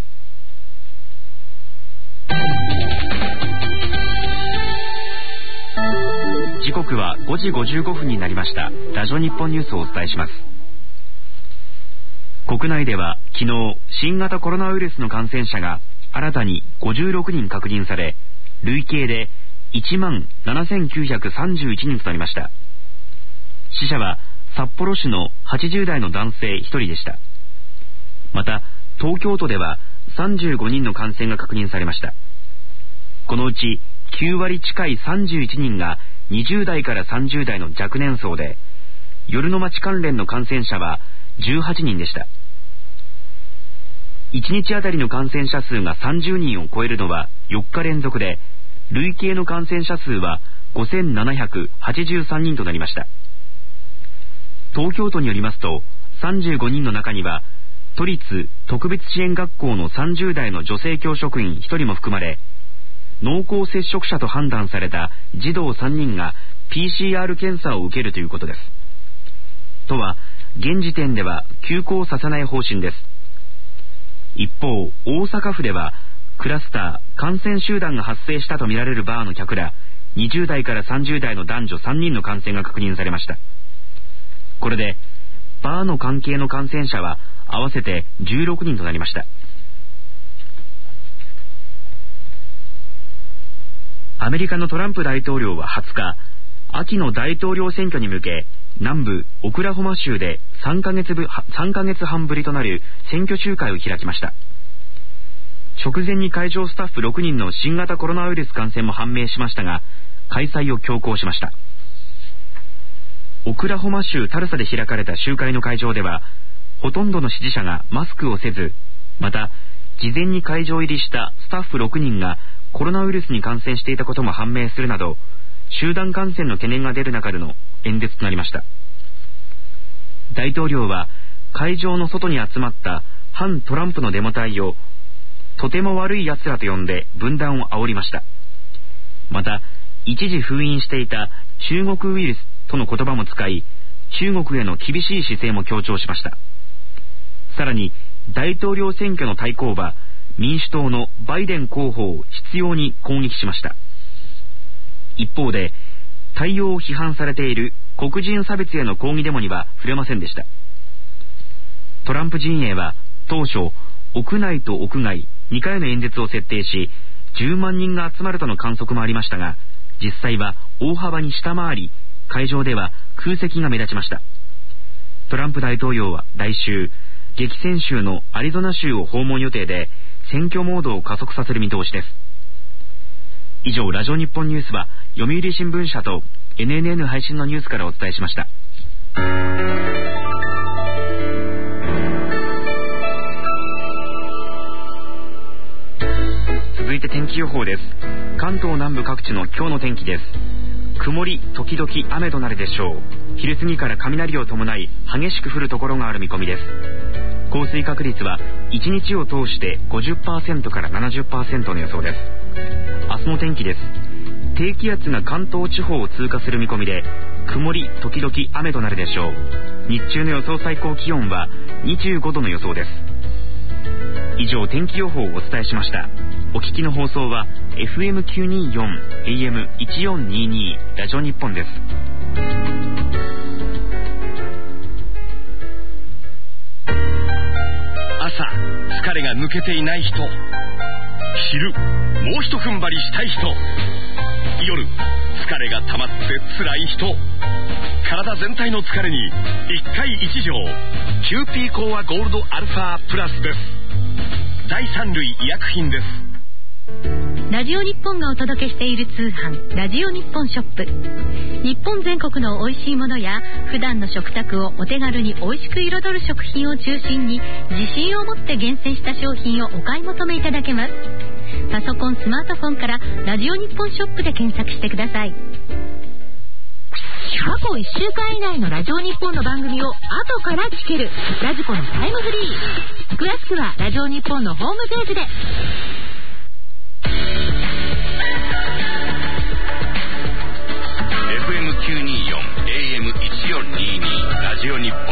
Speaker 1: 時刻はごじごじゅうごふんになりました。ラジオ日本ニュースをお伝えします。国内では昨日、新型コロナウイルスの感染者が新たにごじゅうろくにん確認され、累計でいちまんななせんきゅうひゃくさんじゅういちにんとなりました。死者は札幌市のはちじゅうだいの男性ひとりでした。また東京都ではさんじゅうごにんの感染が確認されました。このうちきゅうわり近いさんじゅういちにんがにじゅうだいからさんじゅうだいの若年層で、夜の街関連の感染者はじゅうはちにんでした。いちにちあたりの感染者数がさんじゅうにんを超えるのはよっか連続で、累計の感染者数はごせんななひゃくはちじゅうさんにんとなりました。東京都によりますと、さんじゅうごにんの中には都立特別支援学校のさんじゅうだいの女性教職員ひとりも含まれ、濃厚接触者と判断された児童さんにんが ピーシーアール 検査を受けるということです。都は現時点では休校させない方針です。一方、大阪府ではクラスター感染集団が発生したとみられるバーの客らにじゅうだいからさんじゅうだいの男女さんにんの感染が確認されました。これでバーの関係の感染者は合わせてじゅうろくにんとなりました。アメリカのトランプ大統領ははつか、秋の大統領選挙に向け南部オクラホマ州でさんかげつぶさんかげつはんぶりとなる選挙集会を開きました。直前に会場スタッフろくにんの新型コロナウイルス感染も判明しましたが、開催を強行しました。オクラホマ州タルサで開かれた集会の会場では、ほとんどの支持者がマスクをせず、また事前に会場入りしたスタッフろくにんがコロナウイルスに感染していたことも判明するなど、集団感染の懸念が出る中での演説となりました。大統領は会場の外に集まった反トランプのデモ隊をとても悪い奴らと呼んで分断を煽りました。また一時封印していた中国ウイルスとの言葉も使い、中国への厳しい姿勢も強調しました。さらに大統領選挙の対抗馬民主党のバイデン候補を執拗に攻撃しました。一方で対応を批判されている黒人差別への抗議デモには触れませんでした。トランプ陣営は当初屋内と屋外にかいの演説を設定し、じゅうまんにんが集まるとの観測もありましたが、実際は大幅に下回り、会場では空席が目立ちました。トランプ大統領は来週、激戦州のアリゾナ州を訪問予定で、選挙モードを加速させる見通しです。以上、ラジオ日本ニュースは読売新聞社と エヌエヌエヌ 配信のニュースからお伝えしました。続いて天気予報です。関東南部各地の今日の天気です。曇り時々雨となるでしょう。昼過ぎから雷を伴い激しく降るところがある見込みです。降水確率はいちにちを通して ごじゅっパーセント から ななじゅっパーセント の予想です。明日の天気です。低気圧が関東地方を通過する見込みで、曇り時々雨となるでしょう。日中の予想最高気温はにじゅうごどの予想です。以上、天気予報をお伝えしました。お聞きの放送は エフエムきゅうにーよん エーエムいちよんにーにー ラジオ日本です。
Speaker 7: 朝疲れが抜けていない人、昼もうひと踏ん張りしたい人、夜疲れが溜まって辛い人、体全体の疲れに一回一錠キューピーコアゴールドアルファプラスです。第三類医薬品です。
Speaker 3: ラジオ日本がお届けしている通販ラジオ日本ショップ。日本全国の美味しいものや普段の食卓をお手軽に美味しく彩る食品を中心に自信を持って厳選した商品をお買い求めいただけます。パソコン、スマートフォンからラジオ日本ショップで検索してください。 去いっしゅうかん以内のラジオ日本の番組を後から聞けるラジコのタイムフリー。詳しくはラジオ日本のホームページで。
Speaker 11: エフエムきゅうにーよん エーエムいちよんにーに ラジオ日本